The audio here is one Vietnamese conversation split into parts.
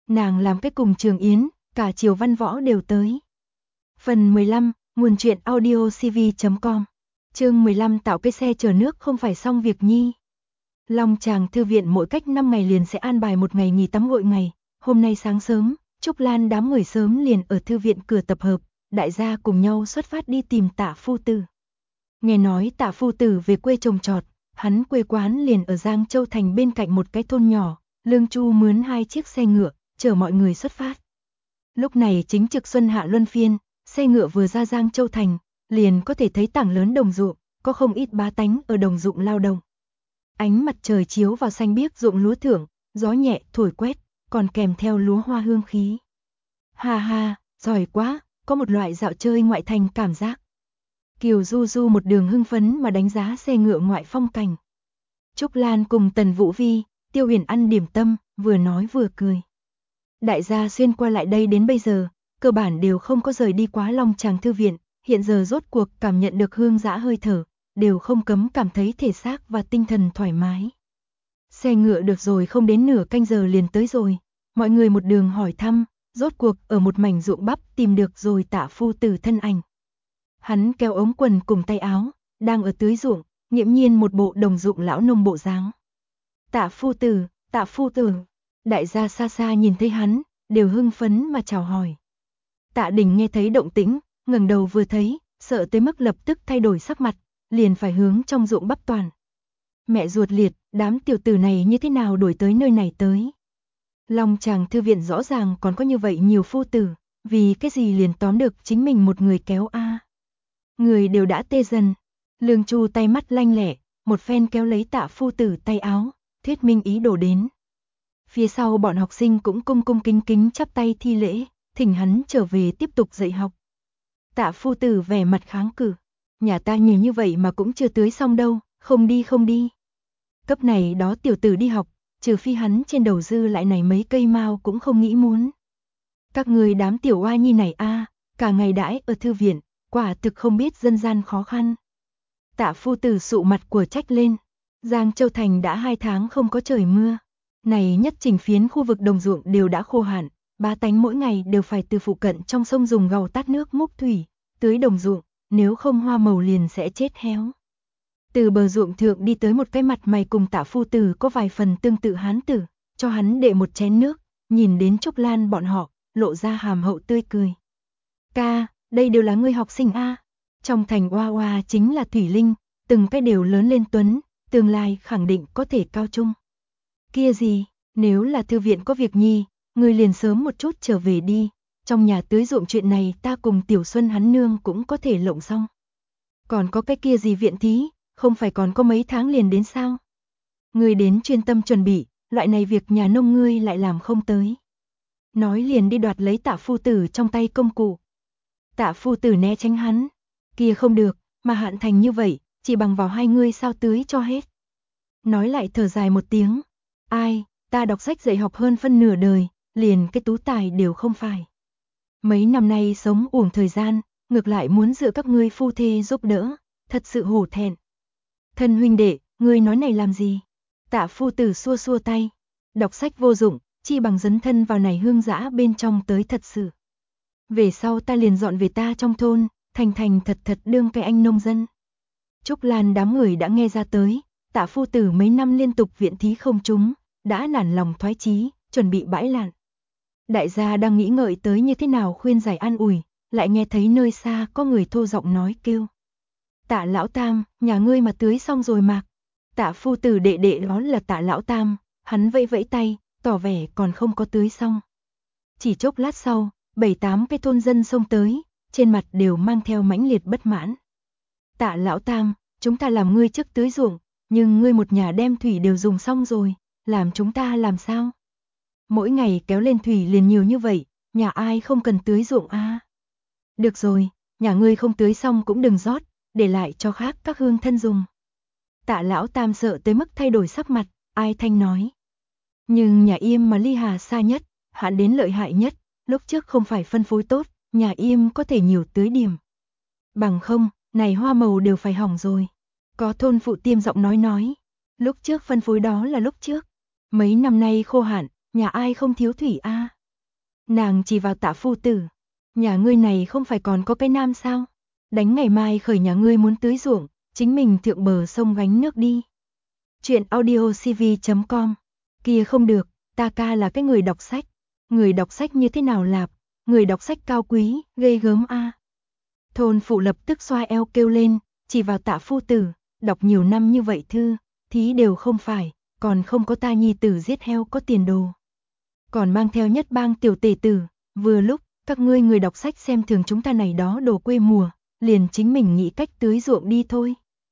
Nàng làm cái cùng Trường Yến, cả Triều Văn Võ đều tới. Phần 15, nguồn truyện audiocv.com. Chương 15 tạo cái xe chở nước không phải xong việc nhi. Long Tràng thư viện mỗi cách 5 ngày liền sẽ an bài một ngày nghỉ tắm gội ngày. Hôm nay sáng sớm, Trúc Lan đám người sớm liền ở thư viện cửa tập hợp, đại gia cùng nhau xuất phát đi tìm Tạ phu tử. Nghe nói Tạ phu tử về quê trồng trọt, hắn quê quán liền ở Giang Châu thành bên cạnh một cái thôn nhỏ, Lương Chu mướn 2 chiếc xe ngựa, chở mọi người xuất phát. Lúc này chính trực xuân hạ luân phiên, xe ngựa vừa ra Giang Châu thành, liền có thể thấy tảng lớn đồng ruộng, có không ít bá tánh ở đồng ruộng lao động. Ánh mặt trời chiếu vào xanh biếc ruộng lúa thưởng, gió nhẹ thổi quét, còn kèm theo lúa hoa hương khí. Ha ha, giỏi quá, có một loại dạo chơi ngoại thành cảm giác. Kiều Du Du một đường hưng phấn mà đánh giá xe ngựa ngoại phong cảnh. Trúc Lan cùng Tần Vũ Vi, Tiêu Huyền ăn điểm tâm, vừa nói vừa cười. Đại gia xuyên qua lại đây đến bây giờ, cơ bản đều không có rời đi quá Long Tràng thư viện, hiện giờ rốt cuộc cảm nhận được hương dã hơi thở, đều không cấm cảm thấy thể xác và tinh thần thoải mái. Xe ngựa được rồi không đến nửa canh giờ liền tới rồi, mọi người một đường hỏi thăm, rốt cuộc ở một mảnh ruộng bắp tìm được rồi Tạ phu tử thân ảnh. Hắn kéo ống quần cùng tay áo, đang ở tưới ruộng, nghiễm nhiên một bộ đồng ruộng lão nông bộ dáng. Tạ phu tử, Tạ phu tử. Đại gia xa xa nhìn thấy hắn, đều hưng phấn mà chào hỏi. Tạ Đình nghe thấy động tĩnh, ngẩng đầu vừa thấy, sợ tới mức lập tức thay đổi sắc mặt, liền phải hướng trong ruộng bắp toàn. Mẹ ruột liệt, đám tiểu tử này như thế nào đuổi tới nơi này tới? Long Tràng thư viện rõ ràng còn có như vậy nhiều phu tử, vì cái gì liền tóm được chính mình một người kéo a? Người đều đã tê dần. Lương Chu tay mắt lanh lẹ, một phen kéo lấy Tạ phu tử tay áo, thuyết minh ý đồ đến. Phía sau bọn học sinh cũng cung cung kính kính chắp tay thi lễ, thỉnh hắn trở về tiếp tục dạy học. Tạ phu tử vẻ mặt kháng cự, nhà ta nhiều như vậy mà cũng chưa tưới xong đâu, không đi không đi. Cấp này đó tiểu tử đi học, trừ phi hắn trên đầu dư lại này mấy cây mao cũng không nghĩ muốn. Các người đám tiểu oa nhi này a, cả ngày đãi ở thư viện, quả thực không biết dân gian khó khăn. Tạ phu tử sụ mặt của trách lên, Giang Châu thành đã 2 tháng không có trời mưa. Này nhất chỉnh phiến khu vực đồng ruộng đều đã khô hạn, bá tánh mỗi ngày đều phải từ phụ cận trong sông dùng gầu tát nước múc thủy, tưới đồng ruộng, nếu không hoa màu liền sẽ chết héo. Từ bờ ruộng thượng đi tới một cái mặt mày cùng Tạ phu tử có vài phần tương tự hán tử, cho hắn đệ một chén nước, nhìn đến Trúc Lan bọn họ, lộ ra hàm hậu tươi cười. Ca, đây đều là ngươi học sinh a. Trong thành oa oa chính là Thủy Linh, từng cái đều lớn lên tuấn, tương lai khẳng định có thể cao trung. Kia gì, nếu là thư viện có việc nhi, ngươi liền sớm một chút trở về đi, trong nhà tưới ruộng chuyện này ta cùng Tiểu Xuân hắn nương cũng có thể lộng xong. Còn có cái kia gì viện thí, không phải còn có mấy tháng liền đến sao? Ngươi đến chuyên tâm chuẩn bị, loại này việc nhà nông ngươi lại làm không tới. Nói liền đi đoạt lấy Tạ phu tử trong tay công cụ. Tạ phu tử né tránh hắn, kia không được, mà hạn thành như vậy, chỉ bằng vào hai ngươi sao tưới cho hết. Nói lại thở dài một tiếng. Ai, ta đọc sách dạy học hơn phân nửa đời, liền cái tú tài đều không phải. Mấy năm nay sống uổng thời gian, ngược lại muốn dựa các ngươi phu thê giúp đỡ, thật sự hổ thẹn. Thân huynh đệ, ngươi nói này làm gì? Tạ phu tử xua xua tay, đọc sách vô dụng, chi bằng dấn thân vào này hương dã bên trong tới thật sự. Về sau ta liền dọn về ta trong thôn, thành thành thật thật đương cái anh nông dân. Trúc Lan đám người đã nghe ra tới, Tạ phu tử mấy năm liên tục viện thí không trúng, đã nản lòng thoái chí, chuẩn bị bãi lạn. Đại gia đang nghĩ ngợi tới như thế nào khuyên giải an ủi, lại nghe thấy nơi xa có người thô giọng nói kêu. Tạ lão tam, nhà ngươi mà tưới xong rồi mạc. Tạ phu tử đệ đệ đó là Tạ lão tam, hắn vẫy vẫy tay, tỏ vẻ còn không có tưới xong. Chỉ chốc lát sau, 7-8 cái thôn dân xông tới, trên mặt đều mang theo mãnh liệt bất mãn. Tạ lão tam, chúng ta làm ngươi trước tưới ruộng, nhưng ngươi một nhà đem thủy đều dùng xong rồi, làm chúng ta làm sao? Mỗi ngày kéo lên thủy liền nhiều như vậy, nhà ai không cần tưới ruộng a? Được rồi, nhà ngươi không tưới xong cũng đừng rót, để lại cho khác các hương thân dùng. Tạ lão tam sợ tới mức thay đổi sắc mặt, ai thanh nói. Nhưng nhà Yêm mà ly Hà xa nhất, hạn đến lợi hại nhất, lúc trước không phải phân phối tốt, nhà Yêm có thể nhiều tưới điểm. Bằng không, này hoa màu đều phải hỏng rồi. Có thôn phụ tiêm giọng nói. Lúc trước phân phối đó là lúc trước. Mấy năm nay khô hạn, nhà ai không thiếu thủy a? Nàng chỉ vào Tạ phu tử. Nhà ngươi này không phải còn có cái nam sao? Đánh ngày mai khởi nhà ngươi muốn tưới ruộng, chính mình thượng bờ sông gánh nước đi. Chuyện audiocv.com. Kia không được, ta ca là cái người đọc sách. Người đọc sách như thế nào lạp? Người đọc sách cao quý, ghê gớm a. Thôn phụ lập tức xoa eo kêu lên, chỉ vào Tạ phu tử, đọc nhiều năm như vậy thư, thí đều không phải, còn không có ta nhi tử giết heo có tiền đồ. Còn mang theo nhất bang tiểu tể tử, vừa lúc, các ngươi người đọc sách xem thường chúng ta này đó đồ quê mùa, liền chính mình nghĩ cách tưới ruộng đi thôi.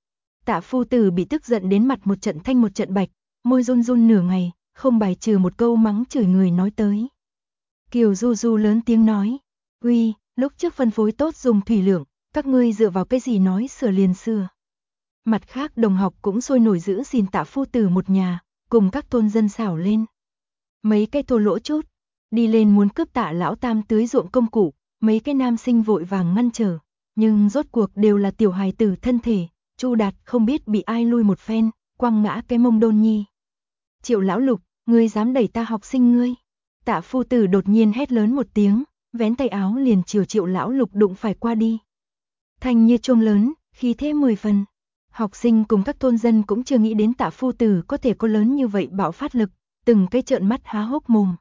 Tạ phu tử bị tức giận đến mặt một trận thanh một trận bạch, môi run run nửa ngày, không bài trừ một câu mắng chửi người nói tới. Kiều Du Du lớn tiếng nói, uy, lúc trước phân phối tốt dùng thủy lượng, các ngươi dựa vào cái gì nói sửa liền sửa. Mặt khác đồng học cũng sôi nổi giữ gìn Tạ phu tử một nhà, cùng các thôn dân xảo lên. Mấy cái thô lỗ chút, đi lên muốn cướp Tạ lão tam tưới ruộng công cụ, mấy cái nam sinh vội vàng ngăn trở, nhưng rốt cuộc đều là tiểu hài tử thân thể, Chu Đạt không biết bị ai lui một phen, quăng ngã cái mông Đôn Nhi. Triệu lão Lục, ngươi dám đẩy ta học sinh ngươi? Tạ phu tử đột nhiên hét lớn một tiếng, vén tay áo liền chiều Triệu lão Lục đụng phải qua đi. Thanh như chuông lớn, khí thế 10 phần. Học sinh cùng các thôn dân cũng chưa nghĩ đến Tạ phu tử có thể có lớn như vậy bạo phát lực, từng cái trợn mắt há hốc mồm.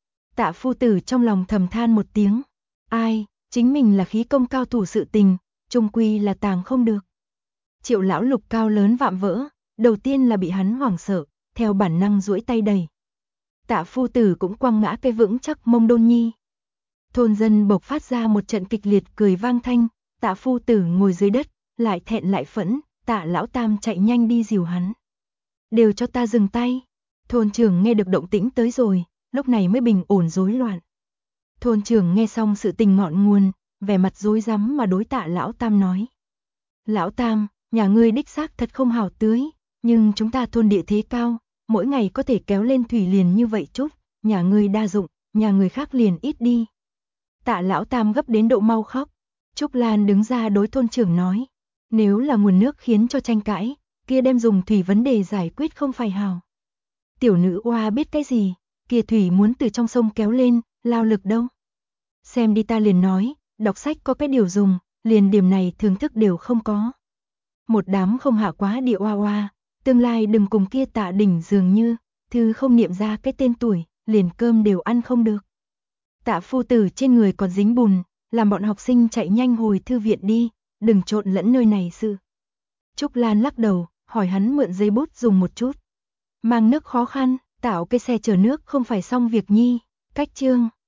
Tạ phu tử trong lòng thầm than một tiếng, ai, chính mình là khí công cao thủ sự tình, chung quy là tàng không được. Triệu lão Lục cao lớn vạm vỡ, đầu tiên là bị hắn hoảng sợ, theo bản năng duỗi tay đẩy. Tạ phu tử cũng quăng ngã cái vững chắc mông Đôn Nhi. Thôn dân bộc phát ra một trận kịch liệt cười vang thanh, Tạ phu tử ngồi dưới đất, lại thẹn lại phẫn, Tạ lão tam chạy nhanh đi dìu hắn. Đều cho ta dừng tay. Thôn trưởng nghe được động tĩnh tới rồi, lúc này mới bình ổn rối loạn. Thôn trưởng nghe xong sự tình ngọn nguồn, vẻ mặt rối rắm mà đối Tạ lão tam nói. Lão tam, nhà ngươi đích xác thật không hảo tưới, nhưng chúng ta thôn địa thế cao, mỗi ngày có thể kéo lên thủy liền như vậy chút, nhà ngươi đa dụng, nhà người khác liền ít đi. Tạ lão tam gấp đến độ mau khóc. Trúc Lan đứng ra đối thôn trưởng nói, nếu là nguồn nước khiến cho tranh cãi, kia đem dùng thủy vấn đề giải quyết không phải hào. Tiểu nữ oa biết cái gì, kia thủy muốn từ trong sông kéo lên, lao lực đâu. Xem đi ta liền nói, đọc sách có cái điều dùng, liền điểm này thưởng thức đều không có. Một đám không hạ quá địa oa oa, tương lai đừng cùng kia Tạ đỉnh dường như, thư không niệm ra cái tên tuổi, liền cơm đều ăn không được. Tạ phu tử trên người còn dính bùn, làm bọn học sinh chạy nhanh hồi thư viện đi, đừng trộn lẫn nơi này sự. Trúc Lan lắc đầu, hỏi hắn mượn giấy bút dùng một chút. Mang nước khó khăn, tạo cái xe chở nước không phải xong việc nhi, cách chương.